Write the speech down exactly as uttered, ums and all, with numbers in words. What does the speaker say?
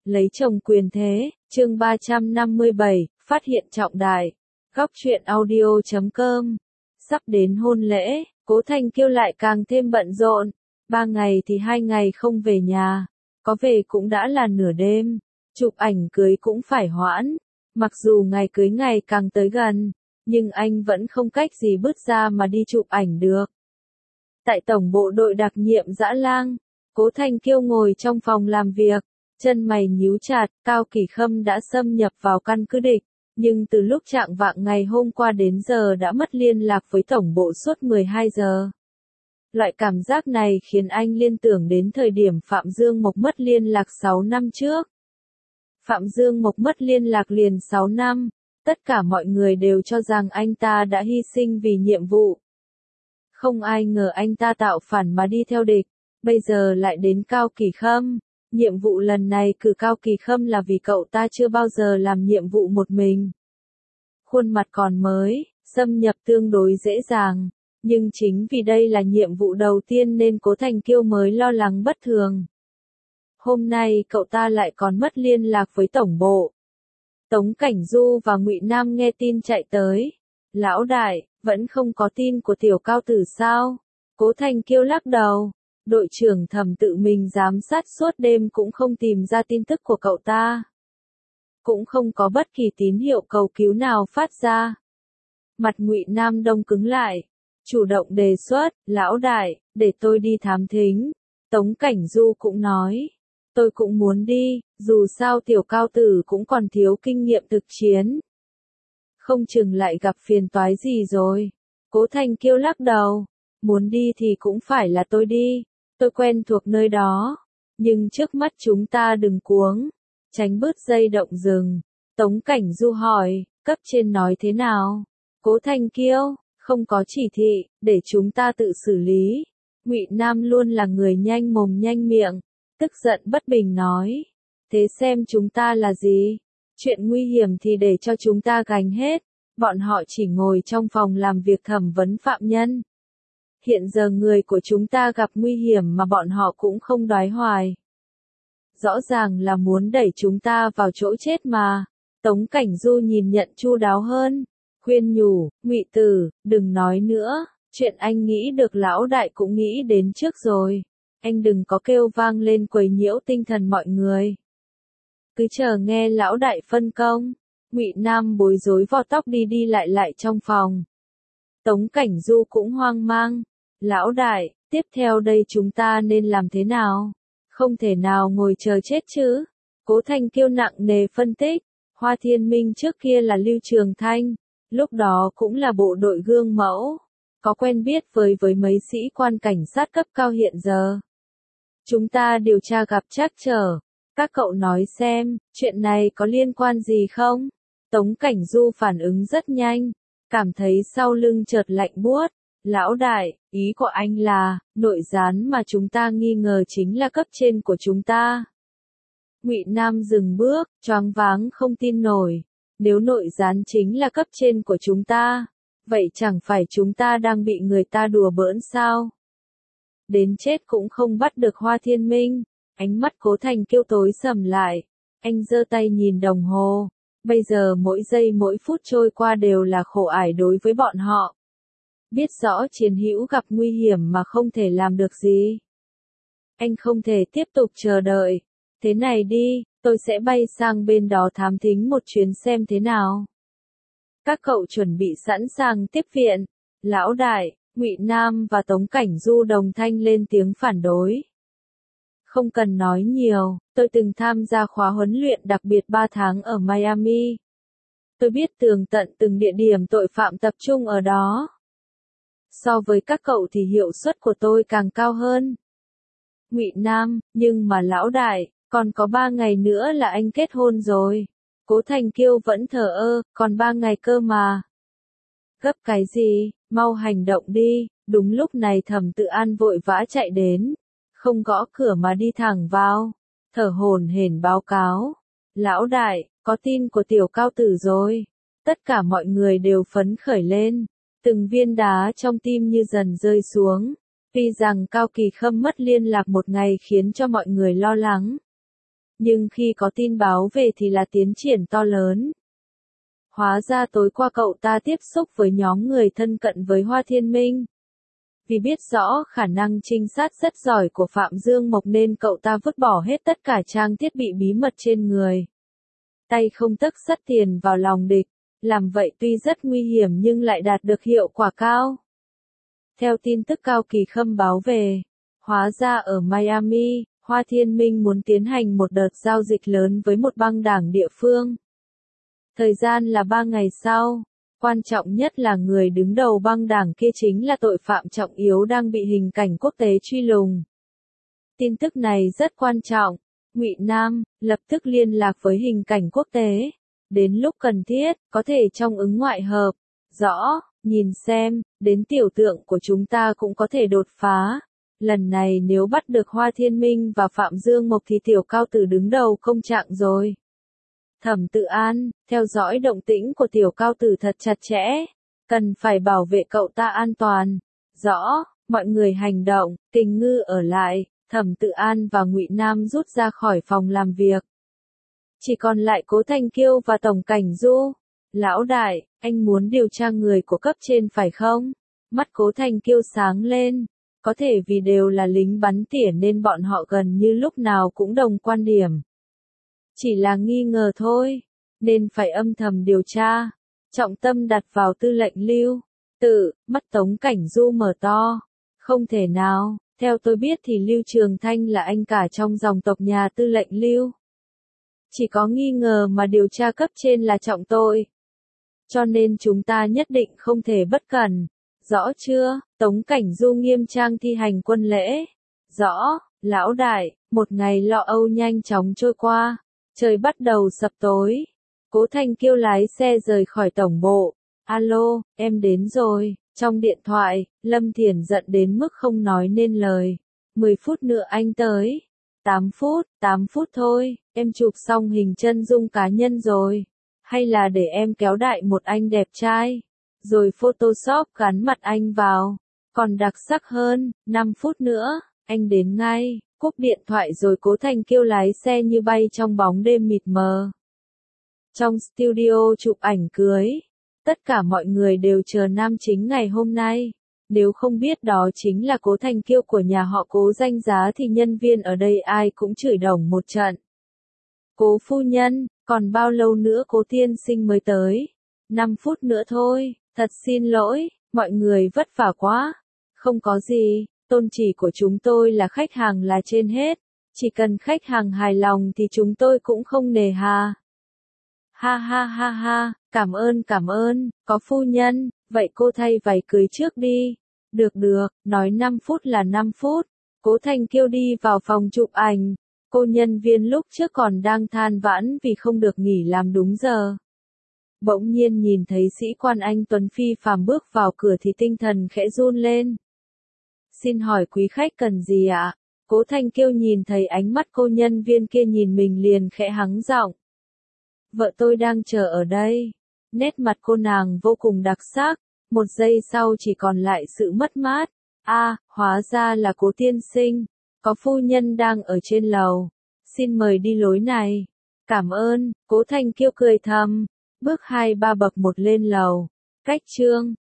Lấy chồng quyền thế, chương ba trăm năm mươi bảy, phát hiện trọng đại. Góc truyện audio chấm com. Sắp đến hôn lễ, Cố Thanh Kiêu lại càng thêm bận rộn. Ba ngày thì hai ngày không về nhà. Có về cũng đã là nửa đêm. Chụp ảnh cưới cũng phải hoãn. Mặc dù ngày cưới ngày càng tới gần, nhưng anh vẫn không cách gì bước ra mà đi chụp ảnh được. Tại tổng bộ đội đặc nhiệm Dã Lang, Cố Thanh Kiêu ngồi trong phòng làm việc, chân mày nhíu chặt. Cao Kỳ Khâm đã xâm nhập vào căn cứ địch, nhưng từ lúc trạng vạng ngày hôm qua đến giờ đã mất liên lạc với tổng bộ suốt mười hai giờ. Loại cảm giác này khiến anh liên tưởng đến thời điểm Phạm Dương Mộc mất liên lạc sáu năm trước. Phạm Dương Mộc mất liên lạc liền sáu năm, tất cả mọi người đều cho rằng anh ta đã hy sinh vì nhiệm vụ. Không ai ngờ anh ta tạo phản mà đi theo địch, bây giờ lại đến Cao Kỳ Khâm. Nhiệm vụ lần này cử Cao Kỳ Khâm là vì cậu ta chưa bao giờ làm nhiệm vụ một mình. Khuôn mặt còn mới, xâm nhập tương đối dễ dàng, nhưng chính vì đây là nhiệm vụ đầu tiên nên Cố Thanh Kiêu mới lo lắng bất thường. Hôm nay cậu ta lại còn mất liên lạc với tổng bộ. Tống Cảnh Du và Ngụy Nam nghe tin chạy tới. Lão đại, vẫn không có tin của tiểu Cao tử sao? Cố Thanh Kiêu lắc đầu. Đội trưởng Thẩm tự mình giám sát suốt đêm cũng không tìm ra tin tức của cậu ta. Cũng không có bất kỳ tín hiệu cầu cứu nào phát ra. Mặt Ngụy Nam đông cứng lại, chủ động đề xuất, lão đại, để tôi đi thám thính. Tống Cảnh Du cũng nói, tôi cũng muốn đi, dù sao tiểu Cao tử cũng còn thiếu kinh nghiệm thực chiến. Không chừng lại gặp phiền toái gì rồi. Cố Thanh Kiêu lắc đầu, muốn đi thì cũng phải là tôi đi. Tôi quen thuộc nơi đó, nhưng trước mắt chúng ta đừng cuống, tránh bớt dây động rừng. Tống Cảnh Du hỏi, cấp trên nói thế nào? Cố Thanh Kiêu, không có chỉ thị, để chúng ta tự xử lý. Ngụy Nam luôn là người nhanh mồm nhanh miệng, tức giận bất bình nói, thế xem chúng ta là gì? Chuyện nguy hiểm thì để cho chúng ta gánh hết, bọn họ chỉ ngồi trong phòng làm việc thẩm vấn phạm nhân. Hiện giờ người của chúng ta gặp nguy hiểm mà bọn họ cũng không đoái hoài. Rõ ràng là muốn đẩy chúng ta vào chỗ chết mà. Tống Cảnh Du nhìn nhận chu đáo hơn, khuyên nhủ, Ngụy tử, đừng nói nữa, chuyện anh nghĩ được lão đại cũng nghĩ đến trước rồi. Anh đừng có kêu vang lên quấy nhiễu tinh thần mọi người. Cứ chờ nghe lão đại phân công. Ngụy Nam bối rối vò tóc đi đi lại lại trong phòng. Tống Cảnh Du cũng hoang mang. Lão đại, tiếp theo đây chúng ta nên làm thế nào? Không thể nào ngồi chờ chết chứ. Cố Thanh Kiêu nặng nề phân tích. Hoa Thiên Minh trước kia là Lưu Trường Thanh, lúc đó cũng là bộ đội gương mẫu, có quen biết với với mấy sĩ quan cảnh sát cấp cao hiện giờ. Chúng ta điều tra gặp trắc trở. Các cậu nói xem, chuyện này có liên quan gì không? Tống Cảnh Du phản ứng rất nhanh, cảm thấy sau lưng chợt lạnh buốt. Lão đại, ý của anh là, nội gián mà chúng ta nghi ngờ chính là cấp trên của chúng ta. Ngụy Nam dừng bước, choáng váng không tin nổi. Nếu nội gián chính là cấp trên của chúng ta, vậy chẳng phải chúng ta đang bị người ta đùa bỡn sao? Đến chết cũng không bắt được Hoa Thiên Minh. Ánh mắt Cố Thanh Kiêu tối sầm lại. Anh giơ tay nhìn đồng hồ. Bây giờ mỗi giây mỗi phút trôi qua đều là khổ ải đối với bọn họ. Biết rõ chiến hữu gặp nguy hiểm mà không thể làm được gì. Anh không thể tiếp tục chờ đợi. Thế này đi, tôi sẽ bay sang bên đó thám thính một chuyến xem thế nào. Các cậu chuẩn bị sẵn sàng tiếp viện. Lão đại, Ngụy Nam và Tống Cảnh Du đồng thanh lên tiếng phản đối. Không cần nói nhiều, tôi từng tham gia khóa huấn luyện đặc biệt ba tháng ở Miami. Tôi biết tường tận từng địa điểm tội phạm tập trung ở đó. So với các cậu thì hiệu suất của tôi càng cao hơn. Ngụy Nam, nhưng mà lão đại, còn có ba ngày nữa là anh kết hôn rồi. Cố Thanh Kiêu vẫn thờ ơ, còn ba ngày cơ mà. Gấp cái gì, mau hành động đi. Đúng lúc này Thẩm Tự An vội vã chạy đến, không gõ cửa mà đi thẳng vào, thở hổn hển báo cáo. Lão đại, có tin của tiểu Cao tử rồi. Tất cả mọi người đều phấn khởi lên. Từng viên đá trong tim như dần rơi xuống. Tuy rằng Cao Kỳ Khâm mất liên lạc một ngày khiến cho mọi người lo lắng. Nhưng khi có tin báo về thì là tiến triển to lớn. Hóa ra tối qua cậu ta tiếp xúc với nhóm người thân cận với Hoa Thiên Minh. Vì biết rõ khả năng trinh sát rất giỏi của Phạm Dương Mộc nên cậu ta vứt bỏ hết tất cả trang thiết bị bí mật trên người. Tay không tấc sắt tiền vào lòng địch, làm vậy tuy rất nguy hiểm nhưng lại đạt được hiệu quả cao. Theo tin tức Cao Kỳ Khâm báo về, hóa ra ở Miami, Hoa Thiên Minh muốn tiến hành một đợt giao dịch lớn với một băng đảng địa phương. Thời gian là ba ngày sau. Quan trọng nhất là người đứng đầu băng đảng kia chính là tội phạm trọng yếu đang bị hình cảnh quốc tế truy lùng. Tin tức này rất quan trọng. Ngụy Nam lập tức liên lạc với hình cảnh quốc tế. Đến lúc cần thiết, có thể trong ứng ngoại hợp. Rõ, nhìn xem, đến tiểu tượng của chúng ta cũng có thể đột phá. Lần này nếu bắt được Hoa Thiên Minh và Phạm Dương Mộc thì tiểu cao tử đứng đầu công trạng rồi. Thẩm Tự An, theo dõi động tĩnh của tiểu cao tử thật chặt chẽ. Cần phải bảo vệ cậu ta an toàn. Rõ, mọi người hành động, Kình Ngư ở lại, Thẩm Tự An và Ngụy Nam rút ra khỏi phòng làm việc. Chỉ còn lại Cố Thanh Kiêu và Tổng Cảnh Du. Lão đại, anh muốn điều tra người của cấp trên phải không? Mắt Cố Thanh Kiêu sáng lên. Có thể vì đều là lính bắn tỉa nên bọn họ gần như lúc nào cũng đồng quan điểm. Chỉ là nghi ngờ thôi, nên phải âm thầm điều tra. Trọng tâm đặt vào tư lệnh Lưu. Tự, mắt Tống Cảnh Du mở to. Không thể nào, theo tôi biết thì Lưu Trường Thanh là anh cả trong dòng tộc nhà tư lệnh Lưu. Chỉ có nghi ngờ mà điều tra cấp trên là trọng tội. Cho nên chúng ta nhất định không thể bất cẩn. Rõ chưa? Tống Cảnh Du nghiêm trang thi hành quân lễ. Rõ, lão đại, một ngày lo âu nhanh chóng trôi qua. Trời bắt đầu sập tối. Cố Thanh Kiêu lái xe rời khỏi tổng bộ. Alo, em đến rồi. Trong điện thoại, Lâm Thiển giận đến mức không nói nên lời. mười phút nữa anh tới. tám phút, tám phút thôi, em chụp xong hình chân dung cá nhân rồi. Hay là để em kéo đại một anh đẹp trai. Rồi Photoshop gắn mặt anh vào. Còn đặc sắc hơn, năm phút nữa, anh đến ngay. Cúp điện thoại rồi Cố Thanh Kiêu lái xe như bay trong bóng đêm mịt mờ. Trong studio chụp ảnh cưới, tất cả mọi người đều chờ nam chính ngày hôm nay. Nếu không biết đó chính là Cố Thanh Kiêu của nhà họ Cố danh giá thì nhân viên ở đây ai cũng chửi đồng một trận. Cố phu nhân, còn bao lâu nữa Cố tiên sinh mới tới? năm phút nữa thôi, thật xin lỗi, mọi người vất vả quá. Không có gì. Tôn chỉ của chúng tôi là khách hàng là trên hết, chỉ cần khách hàng hài lòng thì chúng tôi cũng không nề hà. Ha ha ha ha, cảm ơn cảm ơn, có phu nhân, vậy cô thay váy cưới trước đi. Được được, nói năm phút là năm phút. Cố Thanh Kiêu đi vào phòng chụp ảnh. Cô nhân viên lúc trước còn đang than vãn vì không được nghỉ làm đúng giờ. Bỗng nhiên nhìn thấy sĩ quan anh Tuấn phi phàm bước vào cửa thì tinh thần khẽ run lên. Xin hỏi quý khách cần gì ạ? Cố Thanh Kiêu nhìn thấy ánh mắt cô nhân viên kia nhìn mình liền khẽ hắng giọng. Vợ tôi đang chờ ở đây. Nét mặt cô nàng vô cùng đặc sắc. Một giây sau chỉ còn lại sự mất mát. A, à, hóa ra là Cố tiên sinh. Có phu nhân đang ở trên lầu. Xin mời đi lối này. Cảm ơn, Cố Thanh Kiêu cười thầm. Bước hai ba bậc một lên lầu. Cách Trương.